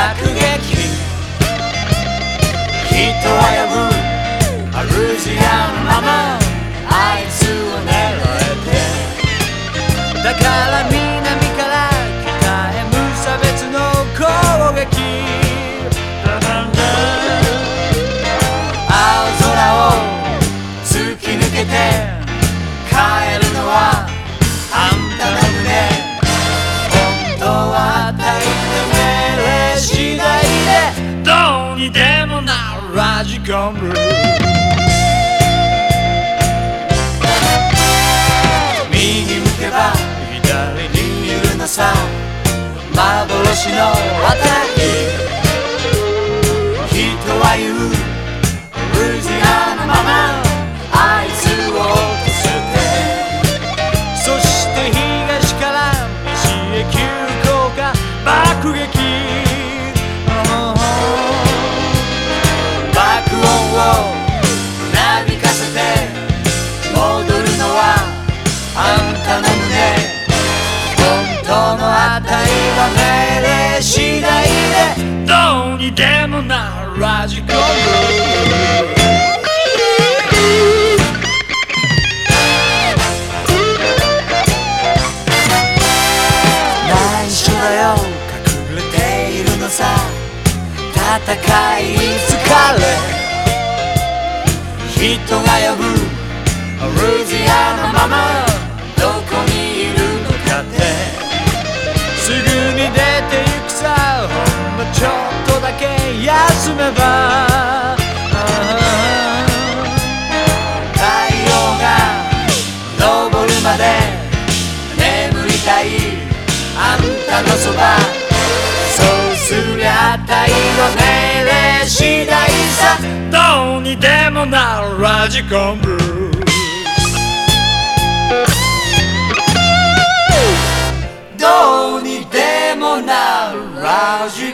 爆撃人は呼ぶアルジアのままあいつを狙えてだから南から北へ無差別の攻撃青空を突き抜けて帰るのはあんたの胸本当は大変命令次第でどうにでもなるラジコンブルー右向けば左にいるのさ幻のアタック人は言うルイジアのままあいつを落とせてそして東から西へ急降下爆撃爆音をなびかせて戻るのはあんたの胸本当の値は命令次第でどうにでもなるラジコンブルー内緒だよ隠れているのさ戦い疲れ人が呼ぶルイジアのままどこにいるのかってすぐに出て行くさほんのちょっとだけ休めば太陽が昇るまで眠りたいあんたのそばそうすりゃ太陽命令次第さどうにでもなるラジコンブルーどうにでもなるラジ